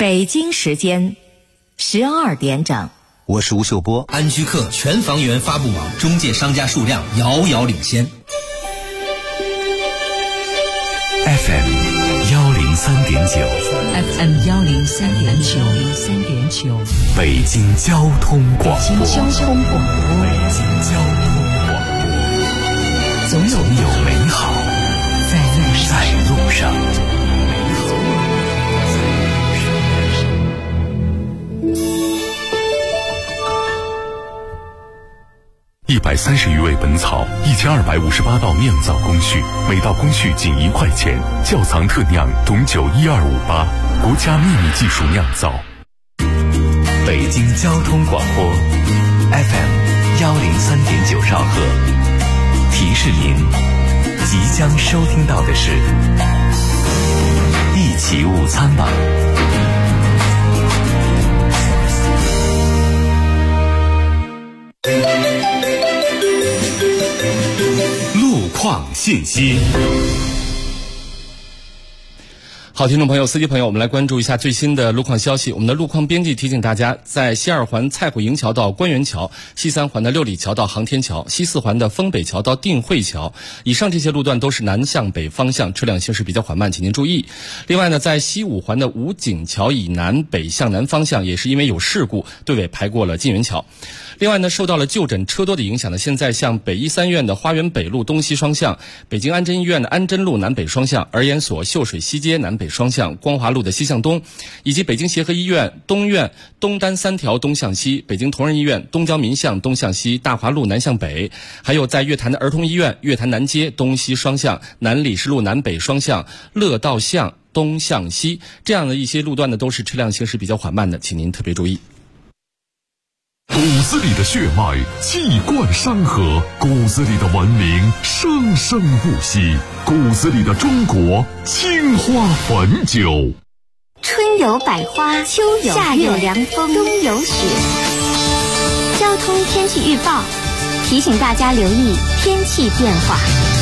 北京时间12点整。 我是吴秀波。 安居客全房源发布网中介商家数量遥遥领先。 FM 103.9 FM 103.9 北京交通广播。 北京交通广播。总有美好在路上。 130余味本草，1258道酿造工序，每道工序仅1块钱。窖藏特酿董酒12588，国家秘密技术酿造。 北京交通广播 FM 103.9兆赫，提示您即将收听到的是一起午餐吧。 路况信息。 好，听众朋友、司机朋友，我们来关注一下最新的路况消息。我们的路况编辑提醒大家，在西二环蔡虎营桥到官园桥、西三环的六里桥到航天桥、西四环的丰北桥到定慧桥，以上这些路段都是南向北方向，车辆行驶比较缓慢，请您注意。另外呢，在西五环的武警桥以南北向南方向，也是因为有事故，队尾排过了晋园桥。另外呢，受到了就诊车多的影响呢，现在向北医三院的花园北路东西双向、北京安贞医院的安贞路南北双向、儿研所秀水西街南北双向、光华路的西向东，以及北京协和医院东院东单3条东向西、北京同仁医院东郊民巷东向西、大华路南向北，还有在乐坛的儿童医院乐坛南街东西双向、南礼士路南北双向、乐道巷东向西，这样的一些路段呢，都是车辆行驶比较缓慢的，请您特别注意。 骨子里的血脉气贯山河，骨子里的文明生生不息，骨子里的中国青花汾酒。 春有百花，秋有夏有凉风，冬有雪。交通天气预报提醒大家留意天气变化。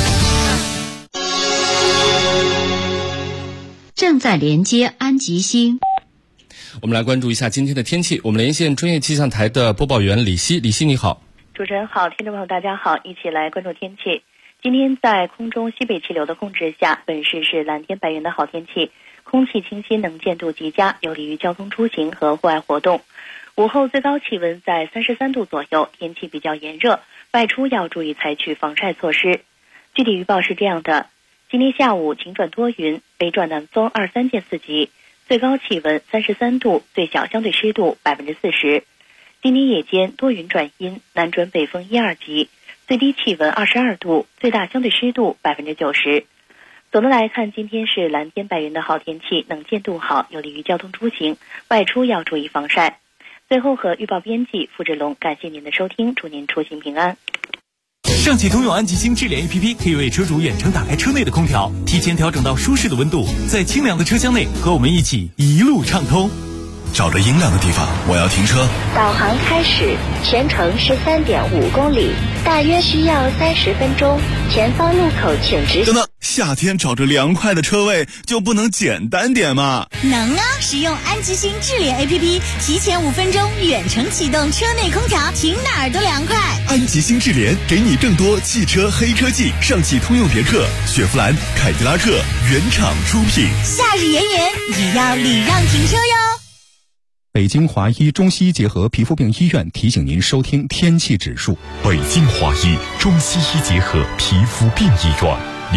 正在连接安吉星。 我们来关注一下今天的天气。我们连线专业气象台的播报员李希。李希你好。 主持人好，听众朋友大家好，一起来关注天气。今天在空中西北气流的控制下，本市是蓝天白云的好天气，空气清新，能见度极佳，有利于交通出行和户外活动。午后最高气温在33度左右，天气比较炎热，外出要注意采取防晒措施。具体预报是这样的：今天下午晴转多云，北转南风2-3见4级，最高气温33度，最小相对湿度40%。今天夜间多云转阴，南转北风1-2级，最低气温22度，最大相对湿度90%。总的来看，今天是蓝天白云的好天气，能见度好，有利于交通出行，外出要注意防晒。最后和预报编辑付志龙感谢您的收听，祝您出行平安。 上汽通用安吉星智联 APP 可以为车主远程打开车内的空调，提前调整到舒适的温度，在清凉的车厢内和我们一起一路畅通。 找着阴凉的地方，我要停车。 导航开始，全程13.5公里，大约需要30分钟。前方路口请直行。 等等，夏天找着凉快的车位就不能简单点吗？ 能啊！使用安吉星智联 APP， 提前5分钟远程启动车内空调，停哪儿都凉快。 安吉星智联给你更多汽车黑科技，上汽通用别克、雪佛兰、凯迪拉克原厂出品。 夏日炎炎，也要礼让停车哟。 北京华医中西医结合皮肤病医院提醒您收听天气指数。 北京华医中西医结合皮肤病医院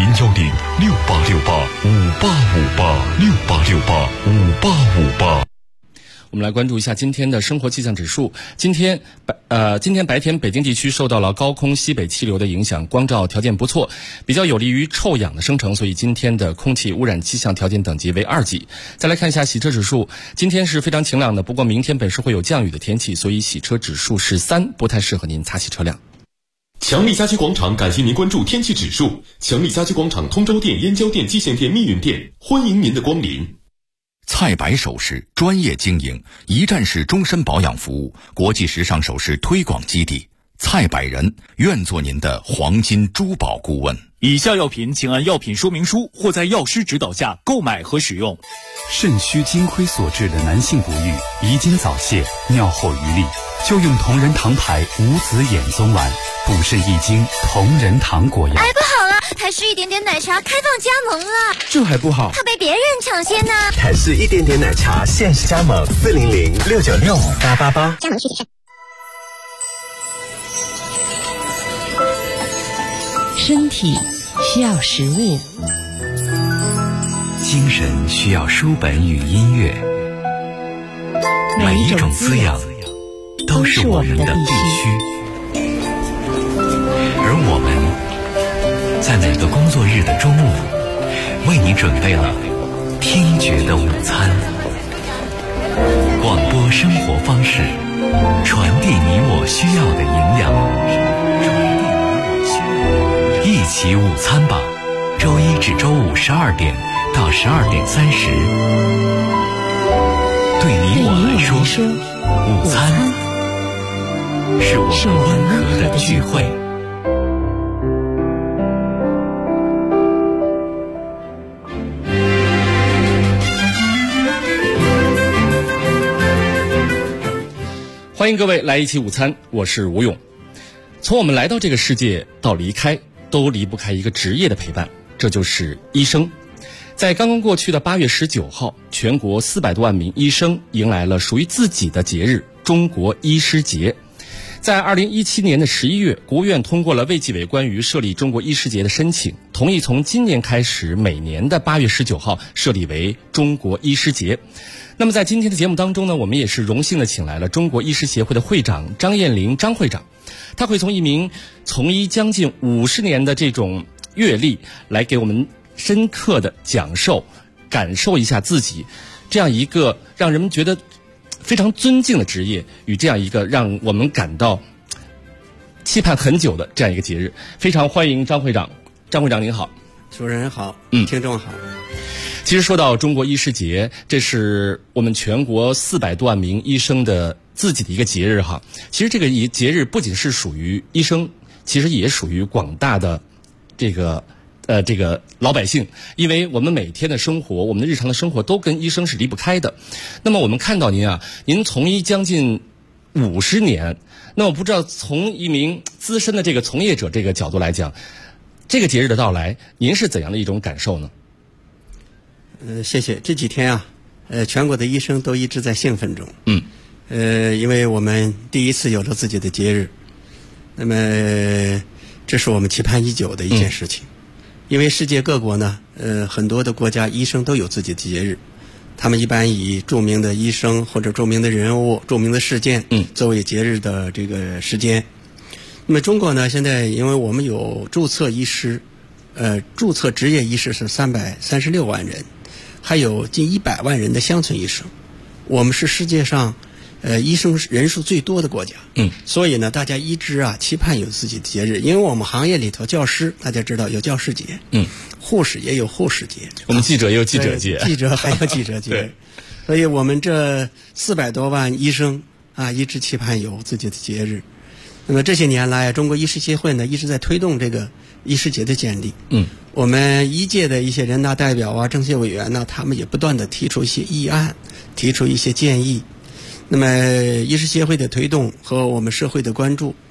，010-6868-5858，6868-5858。 我们来关注一下今天的生活气象指数。今天白天北京地区受到了高空西北气流的影响，光照条件不错，比较有利于臭氧的生成，所以今天的空气污染气象条件等级为2级。再来看一下洗车指数，今天是非常晴朗的，不过明天本市会有降雨的天气，所以洗车指数是3，不太适合您擦洗车辆。 强力家居广场感谢您关注天气指数。强力家居广场通州店、燕郊店、蓟县店、密云店，欢迎您的光临。 蔡白首饰专业经营，一站式终身保养服务，国际时尚首饰推广基地。 蔡百人愿做您的黄金珠宝顾问。 以下药品请按药品说明书或在药师指导下购买和使用。 肾虚金亏所致的男性不育、遗精早泄、尿后余力，就用同仁堂牌无籽眼松丸，补肾益精同仁堂果药。 哎，不好了，台式一点点奶茶开放加盟了， 这还不好， 怕被别人抢先呢。 台式一点点奶茶限时加盟400-696-888，加盟需谨慎。 身体需要食物， 精神需要书本与音乐，每一种滋养都是我们的必须。而我们在每个工作日的中午，为你准备了听觉的午餐。广播生活方式，传递你我需要的营养。一起午餐吧，周一至周五12点到12点30。对你我来说，午餐是我们温和的聚会。 欢迎各位来一起午餐，我是吴勇。从我们来到这个世界到离开，都离不开一个职业的陪伴，这就是医生。在刚刚过去的8月19号，全国400多万名医生迎来了属于自己的节日——中国医师节。在2017年的11月，国务院通过了卫计委关于设立中国医师节的申请，同意从今年开始每年的8月19号设立为中国医师节。那么在今天的节目当中呢，我们也是荣幸的请来了中国医师协会的会长张艳玲张会长，他会从一名从医将近50年的这种阅历来给我们深刻的讲授，感受一下自己这样一个让人们觉得非常尊敬的职业与这样一个让我们感到期盼很久的这样一个节日。非常欢迎张会长。张会长您好。 主持人好，听众好。 其实说到中国医师节，这是我们全国400多万名医生的自己的一个节日哈。其实这个节日不仅是属于医生，其实也属于广大的这个老百姓，因为我们每天的生活，我们的日常的生活都跟医生是离不开的。那么我们看到您从医将近50年，那我不知道从一名资深的这个从业者这个角度来讲，这个节日的到来，您是怎样的一种感受呢？ 谢谢。这几天全国的医生都一直在兴奋中。因为我们第一次有了自己的节日，那么这是我们期盼已久的一件事情。因为世界各国呢，很多的国家医生都有自己的节日，他们一般以著名的医生或者著名的人物、著名的事件作为节日的这个时间。那么中国呢，现在因为我们有注册医师，注册职业医师是336万人，还有近100万人的乡村医生，我们是世界上医生人数最多的国家。所以呢，大家一直期盼有自己的节日，因为我们行业里头教师大家知道有教师节，护士也有护士节， 我们记者也有记者节， 记者还有记者节。所以我们这400多万医生一直期盼有自己的节日。那么这些年来，中国医师协会呢一直在推动这个医师节的建立。我们医界的一些人大代表政协委员呢，他们也不断的提出一些议案，提出一些建议。那么医师协会的推动和我们社会的关注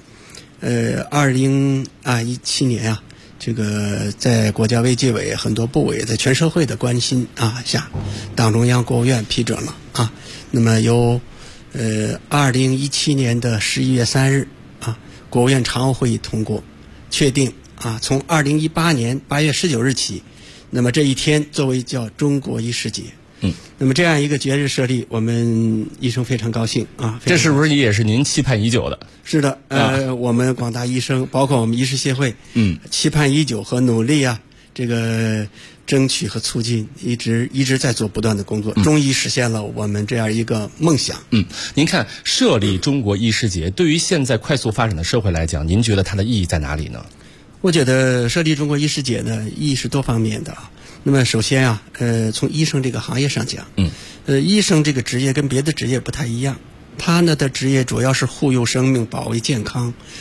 ，2017年这个在国家卫计委很多部委在全社会的关心下，党中央国务院批准了那么由2017年的11月3日国务院常务会议通过，确定从2018年8月19日起，那么这一天作为叫中国医师节。那么这样一个节日设立，我们医生非常高兴这是不是也是您期盼已久的？ 是的，我们广大医生，包括我们医师协会，期盼已久和努力这个争取和促进，一直在做不断的工作，终于实现了我们这样一个梦想。 您看设立中国医师节，对于现在快速发展的社会来讲，您觉得它的意义在哪里呢？ 我觉得设立中国医师节呢，意义是多方面的。那么首先从医生这个行业上讲，医生这个职业跟别的职业不太一样，他呢的职业主要是护佑生命、保卫健康，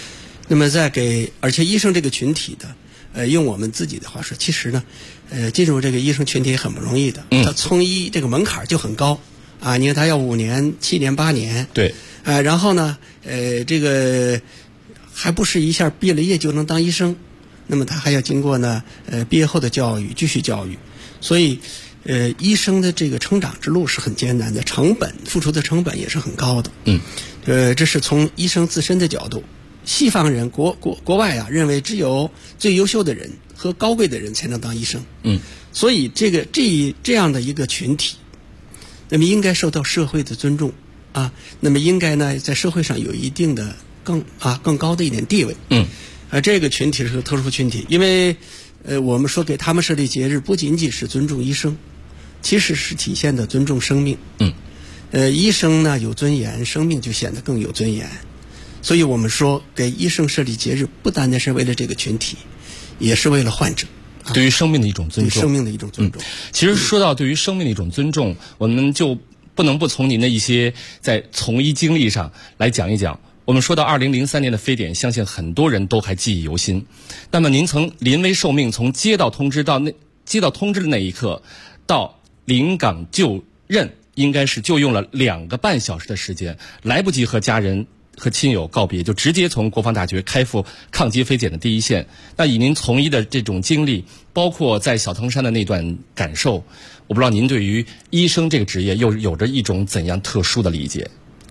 那么而且医生这个群体的，用我们自己的话说，其实呢，进入这个医生群体也很不容易的。他从医这个门槛就很高啊，你看他要5年、7年、8年。 对。 然后呢，这个还不是一下毕了业就能当医生，那么他还要经过呢，毕业后的教育，继续教育，所以。医生的这个成长之路是很艰难的，付出的成本也是很高的。这是从医生自身的角度。西方人国外啊，认为只有最优秀的人和高贵的人才能当医生。所以这样的一个群体，那么应该受到社会的尊重啊，那么应该呢在社会上有一定的更高的一点地位。这个群体是个特殊群体，因为我们说给他们设立节日，不仅仅是尊重医生。其实是体现的尊重生命。医生呢有尊严，生命就显得更有尊严。所以我们说给医生设立节日，不单单是为了这个群体，也是为了患者。 对于生命的一种尊重。 对生命的一种尊重。 其实说到对于生命的一种尊重，我们就不能不从您的一些在从医经历上来讲一讲。我们说到2003年的非典，相信很多人都还记忆犹新。那么您曾临危受命，从接到通知的那一刻到临岗就任，应该是就用了2个半小时的时间，来不及和家人和亲友告别，就直接从国防大学开赴抗击非典的第一线。那以您从医的这种经历，包括在小汤山的那段感受，我不知道您对于医生这个职业又有着一种怎样特殊的理解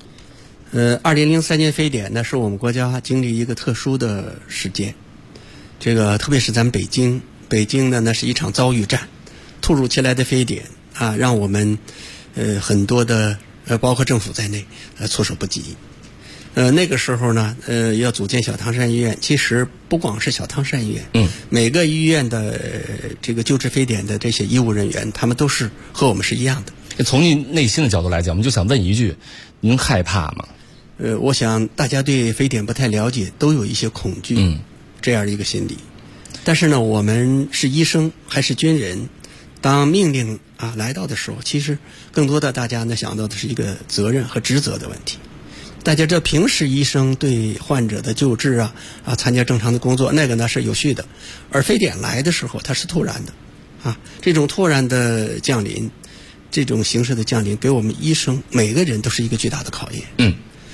？2003年非典呢，是我们国家经历一个特殊的事件。这个特别是咱们北京呢，那是一场遭遇战，突如其来的非典啊，让我们很多的包括政府在内措手不及。那个时候呢，要组建小汤山医院，其实不光是小汤山医院，每个医院的这个救治非典的这些医务人员，他们都是和我们是一样的。 从您内心的角度来讲，我们就想问一句：您害怕吗？ 我想大家对非典不太了解，都有一些恐惧，这样的一个心理。但是呢，我们是医生还是军人，当命令来到的时候，其实更多的大家呢想到的是一个责任和职责的问题。大家这平时医生对患者的救治参加正常的工作，那个呢是有序的，而非典来的时候，它是突然的这种突然的降临，这种形式的降临，给我们医生每个人都是一个巨大的考验。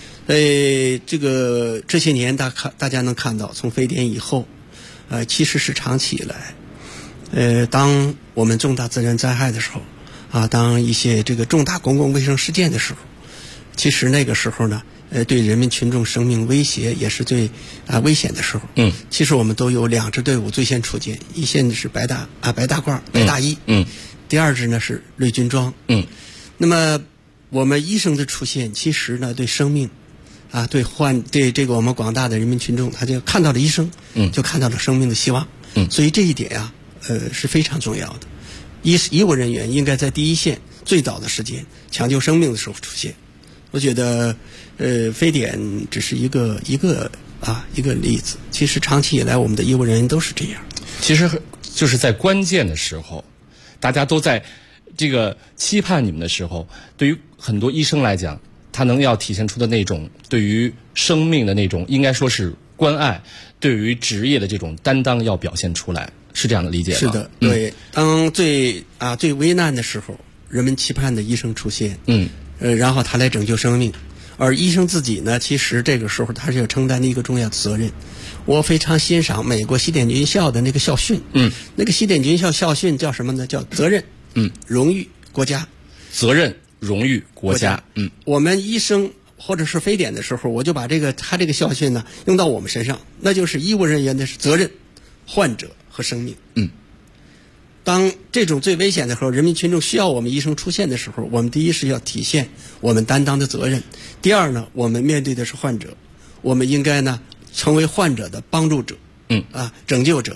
这些年大家能看到，从非典以后，其实是长期以来，当我们重大自然灾害的时候，当一些这个重大公共卫生事件的时候，其实那个时候呢，对人民群众生命威胁也是最危险的时候。其实我们都有2支队伍最先出现，一线是白大褂、白大衣，第2支呢是绿军装。那么我们医生的出现，其实呢对生命对这个我们广大的人民群众，他就看到了医生，就看到了生命的希望。所以这一点是非常重要的。医务人员应该在第一线最早的时间抢救生命的时候出现。我觉得非典只是一个例子，其实长期以来我们的医务人员都是这样。 其实就是在关键的时候，大家都在这个期盼你们的时候，对于很多医生来讲，他能要体现出的那种对于生命的那种应该说是关爱，对于职业的这种担当要表现出来，是这样的理解吗？ 是的，对。当最危难的时候，人们期盼的医生出现，然后他来拯救生命，而医生自己呢，其实这个时候他是要承担的一个重要的责任。我非常欣赏美国西点军校的那个校训，那个西点军校校训叫什么呢？叫责任，荣誉，国家。 责任、荣誉、国家。 我们医生或者是非典的时候，我就把他这个校训呢用到我们身上，那就是医务人员的责任、患者和生命。当这种最危险的时候，人民群众需要我们医生出现的时候，我们第一是要体现我们担当的责任，第二呢，我们面对的是患者，我们应该呢成为患者的帮助者，拯救者。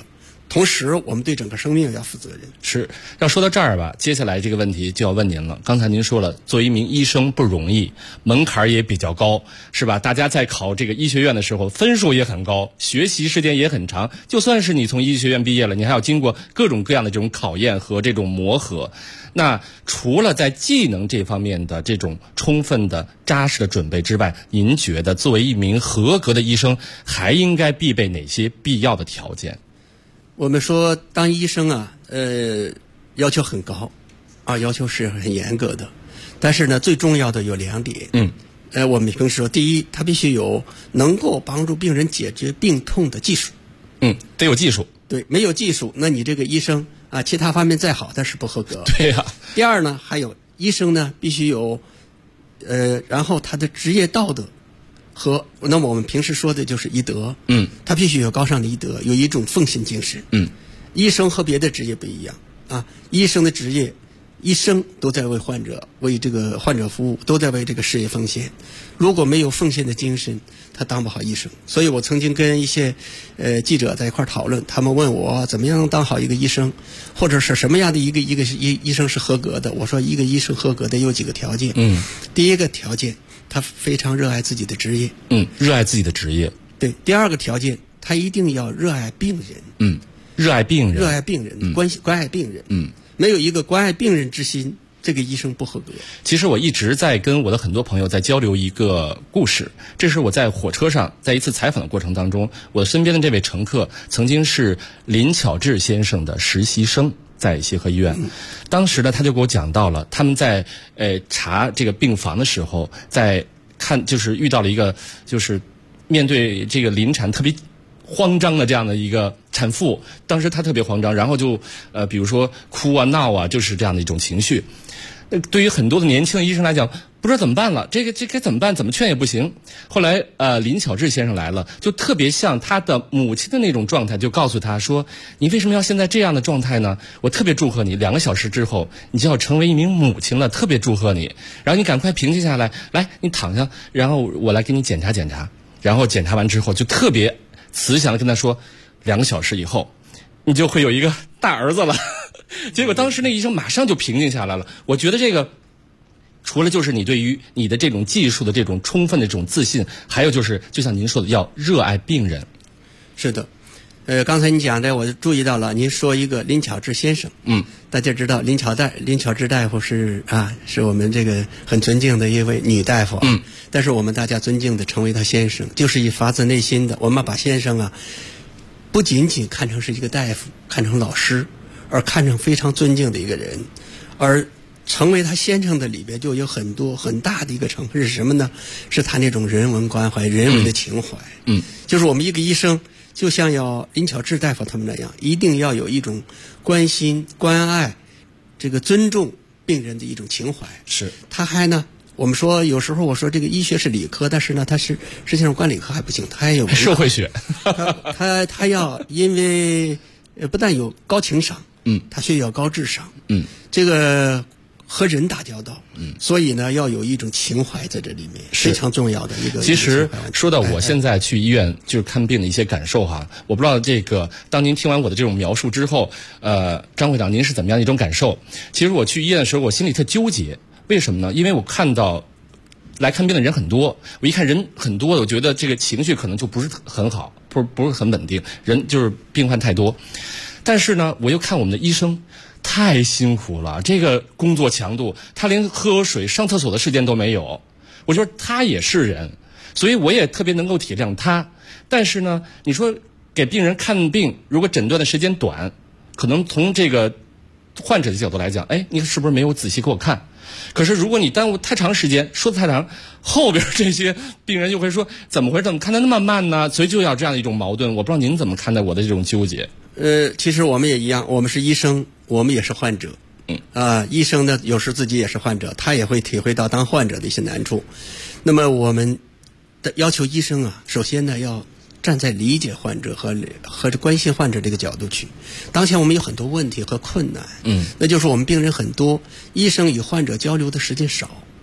同时我们对整个生命要负责任。 是，要说到这儿吧，接下来这个问题就要问您了。刚才您说了，作为一名医生不容易，门槛也比较高，是吧？大家在考这个医学院的时候，分数也很高，学习时间也很长。就算是你从医学院毕业了，你还要经过各种各样的这种考验和这种磨合。那除了在技能这方面的这种充分的扎实的准备之外，您觉得作为一名合格的医生，还应该必备哪些必要的条件？ 我们说当医生啊，要求很高，要求是很严格的。但是呢，最重要的有2点。我们平时说，第一，他必须有能够帮助病人解决病痛的技术。 得有技术。 对，没有技术，那你这个医生啊，其他方面再好，但是不合格。 对呀。 第二呢，还有医生呢，必须有，然后他的职业道德。那么我们平时说的就是医德，他必须有高尚的医德，有一种奉献精神。医生和别的职业不一样啊，医生的职业，一生都在为患者、为这个患者服务，都在为这个事业奉献。如果没有奉献的精神，他当不好医生。所以我曾经跟一些记者在一块讨论，他们问我怎么样当好一个医生，或者是什么样的一个医生是合格的。我说一个医生合格的有几个条件。第一个条件，他非常热爱自己的职业。 热爱自己的职业。 对。第二个条件，他一定要热爱病人。 热爱病人。 热爱病人，关爱病人。没有一个关爱病人之心，这个医生不合格。 其实我一直在跟我的很多朋友在交流一个故事，这是我在火车上在一次采访的过程当中，我身边的这位乘客曾经是林巧稚先生的实习生，在协和医院。当时呢，他就给我讲到了他们在查这个病房的时候，在看就是遇到了一个就是面对这个临产特别慌张的这样的一个产妇，当时她特别慌张，然后就比如说哭啊闹啊，就是这样的一种情绪。对于很多的年轻的医生来讲，不知道怎么办了，这该怎么办？怎么劝也不行。后来林巧稚先生来了，就特别像他的母亲的那种状态，就告诉他说：“你为什么要现在这样的状态呢？我特别祝贺你，2个小时之后你就要成为一名母亲了，特别祝贺你。然后你赶快平静下来，来你躺下，然后我来给你检查检查。然后检查完之后，就特别慈祥的跟他说，2个小时以后，你就会有一个大儿子了。结果当时那医生马上就平静下来了。我觉得这个，除了就是你对于你的这种技术的这种充分的这种自信，还有就是就像您说的，要热爱病人。 是的。刚才你讲的，我注意到了。您说一个林巧稚先生，大家知道林巧稚大夫是我们这个很尊敬的一位女大夫，但是我们大家尊敬的称为她先生，就是以发自内心的，我们把先生不仅仅看成是一个大夫，看成老师，而看成非常尊敬的一个人，而成为他先生的里边就有很多很大的一个成分是什么呢？是他那种人文关怀、人文的情怀。就是我们一个医生，就像要林巧稚大夫他们那样，一定要有一种关心、关爱、这个尊重病人的一种情怀。 是。他还呢，我们说有时候我说这个医学是理科，但是呢，它是实际上管理科还不行，它还有社会学。 他要因为不但有高情商，他需要高智商，这个和人打交道，所以呢，要有一种情怀在这里面，非常重要的一个。 其实说到我现在去医院就是看病的一些感受我不知道这个当您听完我的这种描述之后，张会长您是怎么样的一种感受？其实我去医院的时候，我心里特纠结，为什么呢？因为我看到来看病的人很多，我一看人很多，我觉得这个情绪可能就不是很好，不是很稳定，人就是病患太多。但是呢，我又看我们的医生太辛苦了，这个工作强度，他连喝水、上厕所的时间都没有。我说他也是人，所以我也特别能够体谅他。但是呢，你说给病人看病，如果诊断的时间短，可能从这个患者的角度来讲，你是不是没有仔细给我看？可是如果你耽误太长时间，说的太长，后边这些病人就会说怎么回事？怎么看得那么慢呢？所以就要这样的一种矛盾。我不知道您怎么看待我的这种纠结。 其实我们也一样，我们是医生，我们也是患者。医生呢，有时自己也是患者，他也会体会到当患者的一些难处。那么我们的要求医生首先呢，要站在理解患者和关心患者这个角度去。当前我们有很多问题和困难，那就是我们病人很多，医生与患者交流的时间少，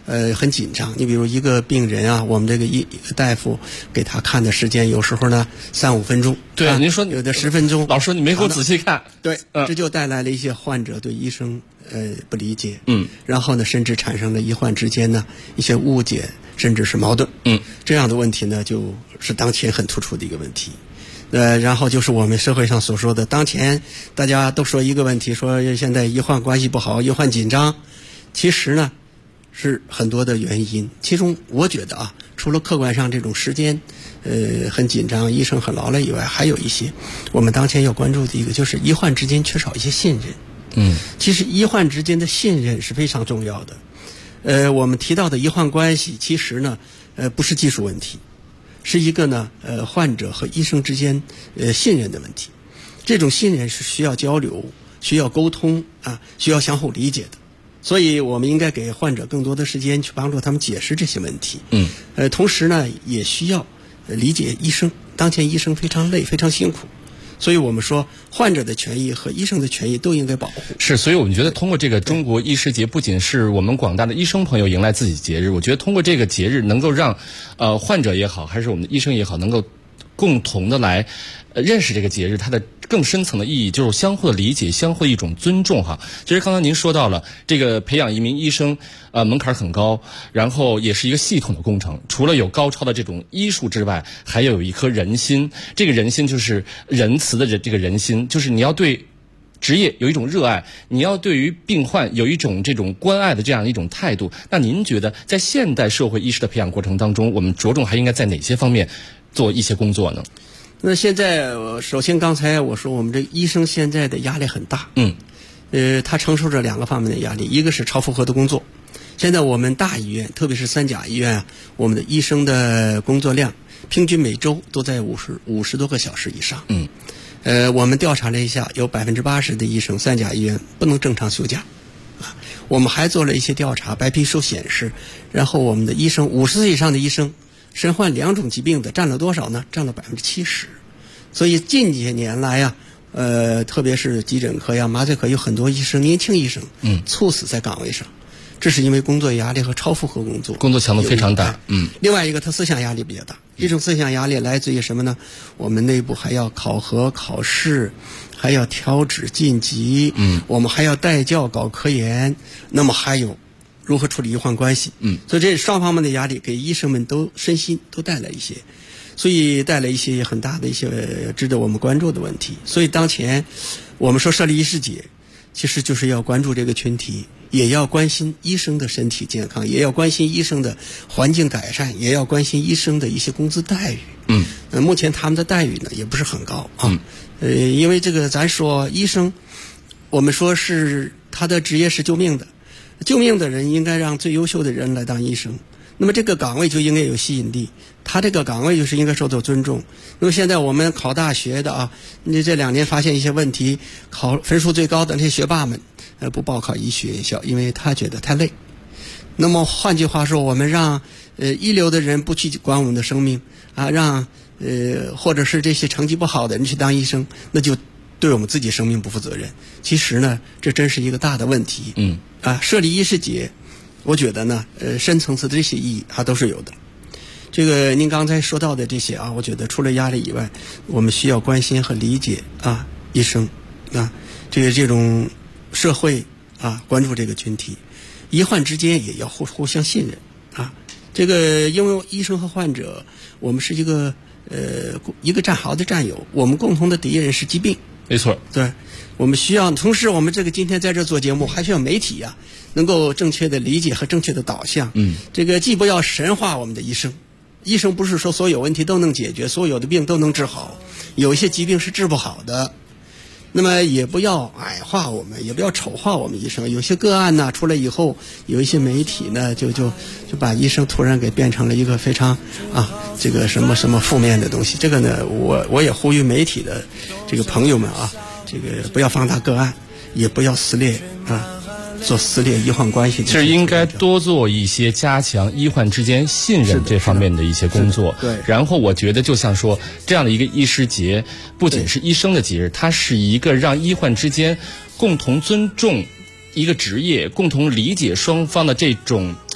很紧张。你比如一个病人啊，我们这个一个大夫给他看的时间，有时候呢3-5分钟。 对，您说有的10分钟。 老师，你没给我仔细看。 对，这就带来了一些患者对医生不理解。然后呢，甚至产生了医患之间呢一些误解，甚至是矛盾。这样的问题呢，就是当前很突出的一个问题。然后就是我们社会上所说的，当前大家都说一个问题，说现在医患关系不好，医患紧张。其实呢，是很多的原因。其中我觉得啊，除了客观上这种时间很紧张，医生很劳累以外，还有一些我们当前要关注的一个，就是医患之间缺少一些信任。其实医患之间的信任是非常重要的。我们提到的医患关系，其实呢不是技术问题，是一个呢患者和医生之间信任的问题。这种信任是需要交流、需要沟通啊，需要相互理解的。所以我们应该给患者更多的时间去帮助他们解释这些问题。同时呢，也需要理解医生。当前医生非常累，非常辛苦。所以我们说，患者的权益和医生的权益都应该保护。 是，所以我们觉得通过这个中国医师节，不仅是我们广大的医生朋友迎来自己节日，我觉得通过这个节日，能够让患者也好，还是我们的医生也好，能够共同的来认识这个节日它的更深层的意义，就是相互的理解，相互的一种尊重哈。其实刚刚您说到了这个培养一名医生门槛很高，然后也是一个系统的工程，除了有高超的这种医术之外，还要有一颗人心。这个人心就是仁慈的这个人心，就是你要对职业有一种热爱，你要对于病患有一种这种关爱的这样一种态度。那您觉得在现代社会医师的培养过程当中，我们着重还应该在哪些方面做一些工作呢？ 那现在首先刚才我说我们这医生现在的压力很大。他承受着2个方面的压力，一个是超负荷的工作。现在我们大医院，特别是3甲医院啊，我们的医生的工作量平均每周都在50多个小时以上。我们调查了一下，有80%的医生3甲医院不能正常休假。我们还做了一些调查，白皮书显示，然后我们的医生50岁以上的医生身患2种疾病的占了多少呢？占了70%。所以近几年来呀，特别是急诊科呀、麻醉科，有很多医生，年轻医生，猝死在岗位上，这是因为工作压力和超负荷工作， 工作强度非常大。 另外一个，他思想压力比较大。这种思想压力来自于什么呢？我们内部还要考核、考试，还要调职晋级，我们还要带教、搞科研，那么还有如何处理医患关系。所以这双方面的压力给医生们都身心都带来一些。所以带来一些很大的一些值得我们关注的问题。所以当前我们说设立医师节，其实就是要关注这个群体，也要关心医生的身体健康，也要关心医生的环境改善，也要关心医生的一些工资待遇。目前他们的待遇呢也不是很高啊。因为这个咱说医生，我们说是他的职业是救命的，救命的人应该让最优秀的人来当医生。那么这个岗位就应该有吸引力，他这个岗位就是应该受到尊重。那么现在我们考大学的啊，你这2年发现一些问题，考分数最高的那些学霸们，不报考医学院校，因为他觉得太累。那么换句话说，我们让一流的人不去管我们的生命啊，让或者是这些成绩不好的人去当医生，那就对我们自己生命不负责任。其实呢，这真是一个大的问题。设立医师节，我觉得呢，深层次的这些意义它都是有的。这个您刚才说到的这些啊，我觉得除了压力以外，我们需要关心和理解啊，医生啊，这种社会啊，关注这个群体，医患之间也要互相信任啊。这个因为医生和患者，我们是一个战壕的战友，我们共同的敌人是疾病。 没错， 对，我们需要，同时我们这个今天在这做节目，还需要媒体啊，能够正确的理解和正确的导向。这个既不要神化我们的医生，医生不是说所有问题都能解决，所有的病都能治好，有一些疾病是治不好的。那么也不要矮化我们，也不要丑化我们医生。有些个案呢出来以后，有一些媒体呢就把医生突然给变成了一个非常这个什么负面的东西。这个呢，我也呼吁媒体的这个朋友们啊，这个不要放大个案，也不要撕裂做撕裂医患关系。 其实应该多做一些加强医患之间信任这方面的一些工作。 对。 然后我觉得就像说这样的一个医师节，不仅是医生的节日，它是一个让医患之间共同尊重一个职业，共同理解双方的这种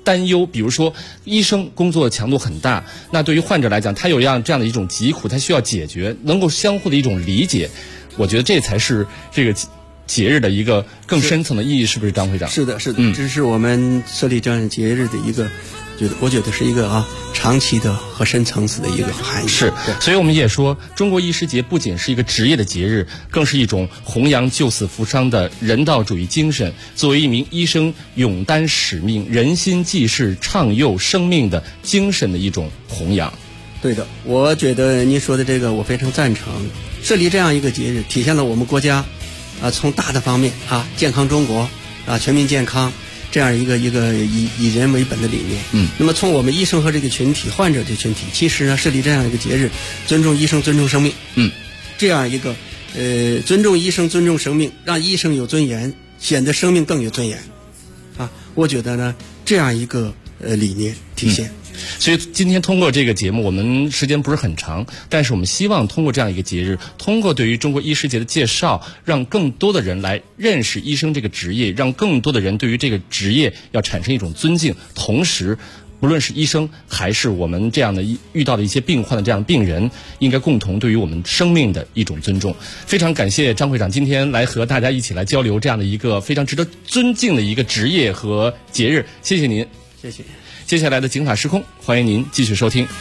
担忧，比如说医生工作强度很大，那对于患者来讲，他有这样的一种疾苦，他需要解决，能够相互的一种理解，我觉得这才是这个节日的一个更深层的意义，是不是张会长？ 是的，这是我们设立这样节日的一个，我觉得是一个长期的和深层次的一个含义。 是，所以我们也说，中国医师节不仅是一个职业的节日，更是一种弘扬救死扶伤的人道主义精神。作为一名医生，勇担使命、人心济世、畅佑生命的精神的一种弘扬。 对的，我觉得您说的这个我非常赞成。设立这样一个节日，体现了我们国家从大的方面健康中国全民健康这样一个以人为本的理念。那么从我们医生和这个群体患者这群体，其实呢设立这样一个节日，尊重医生，尊重生命。这样一个尊重医生，尊重生命，让医生有尊严，显得生命更有尊严我觉得呢这样一个理念体现。 所以今天通过这个节目，我们时间不是很长，但是我们希望通过这样一个节日，通过对于中国医师节的介绍，让更多的人来认识医生这个职业，让更多的人对于这个职业要产生一种尊敬，同时不论是医生还是我们这样的遇到的一些病患的这样的病人，应该共同对于我们生命的一种尊重。非常感谢张会长今天来和大家一起来交流这样的一个非常值得尊敬的一个职业和节日，谢谢您。 谢谢。 接下来的警法时空，欢迎您继续收听。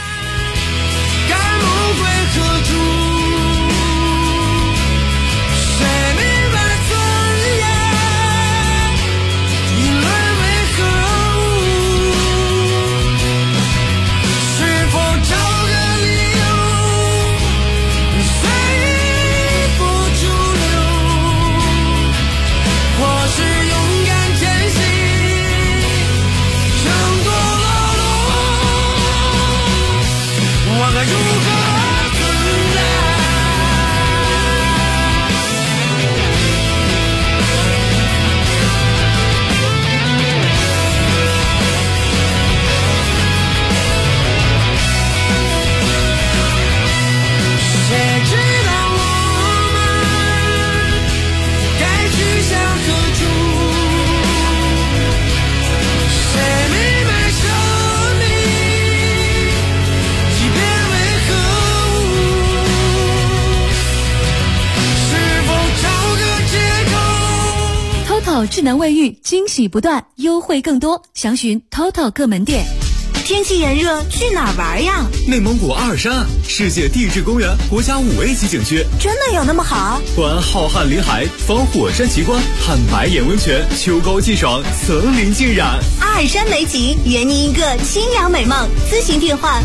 智能卫浴惊喜不断，优惠更多，详询 TOTO 各门店。 天气炎热，去哪儿玩呀？ 内蒙古阿尔山，世界地质公园，国家5A 级景区， 真的有那么好？ 环浩瀚林海，访火山奇观，看白眼温泉，秋高气爽，层林尽染。 阿尔山美景，圆您一个清凉美梦。咨询电话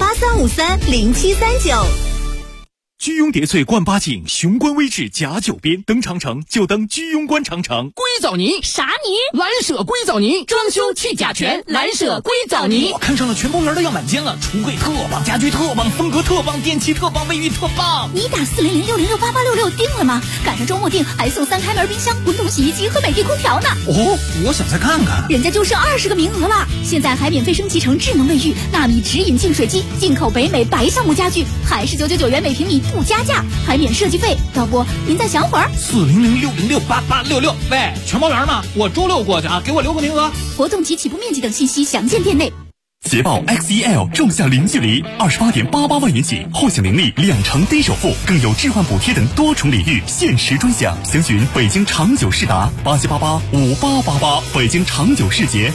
83530739。 居庸叠翠冠八景，雄关微志甲9边，登长城就登居庸关长城。 硅藻泥啥泥？蓝舍硅藻泥，装修去甲醛，蓝舍硅藻泥。 我看上了全包园的样板间了，橱柜特棒，家具特棒，风格特棒，电器特棒，卫浴特棒。 你打40060688866定了吗？赶上周末定还送3开门冰箱、滚筒洗衣机和美的空调呢。 哦，我想再看看。 人家就剩20个名额了，现在还免费升级成智能卫浴、纳米直饮净水机、进口北美白橡木家具，还是999元每平米。不加价，还免设计费，要不您再想会儿 ？40060688866，喂，全包园吗？我周6过去啊，给我留个名额。 活动及起步面积等信息详见店内。 捷豹 XEL 仲夏零距离，28.88万元起，后享零利2成低首付，更有置换补贴等多重礼遇，限时专享。详询北京长久世达87885888，北京长久世捷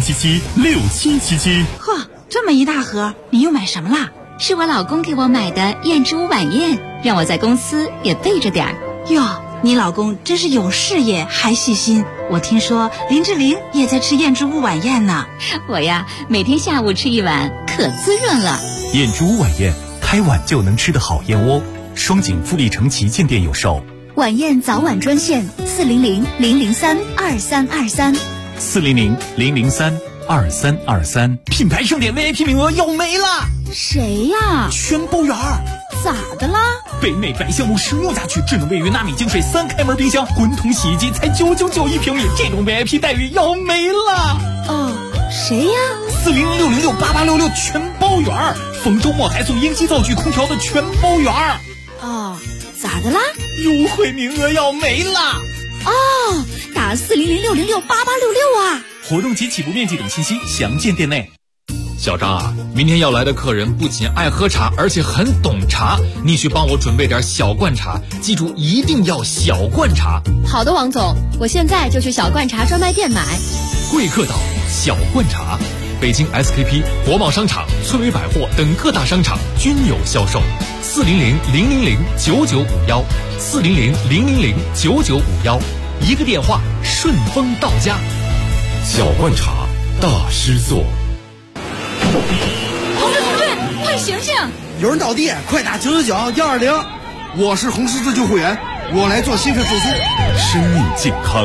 63776777。 呵，这么一大盒，你又买什么啦？ 是我老公给我买的燕珠晚宴，让我在公司也备着点儿。 哟，你老公真是有事业还细心。我听说林志玲也在吃燕珠屋晚宴呢。 我呀，每天下午吃一碗，可滋润了。 燕珠屋晚宴，开碗就能吃的好燕窝。双井富力城旗舰店有售。 晚宴早晚专线400-003-2323。 400-003-2323。品牌盛典 VIP 名额要没了。 谁呀？ 全包园。 咋的啦？ 北美白橡木16家具，智能卫浴，纳米净水，3开门冰箱，滚筒洗衣机才999一平米，这种 VIP 待遇要没了。 哦，谁呀 ？40060688866全包园，逢周末还送烟机灶具空调的全包园。 哦，咋的啦？ 优惠名额要没了。 哦，打40060688866啊。 活动及起步面积等信息详见店内。 小张啊，明天要来的客人不仅爱喝茶，而且很懂茶，你去帮我准备点小罐茶，记住一定要小罐茶。 好的，王总，我现在就去小罐茶专卖店买。 贵客岛小罐茶，北京 SKP、国贸商场、翠微百货等各大商场均有销售。400-000-9951，400-000-9951，一个电话顺丰到家。 小罐茶，大师做。 同志，快醒醒！ 有人倒地，快打999-120。我是红十字救护员，我来做心肺复苏。 生命健康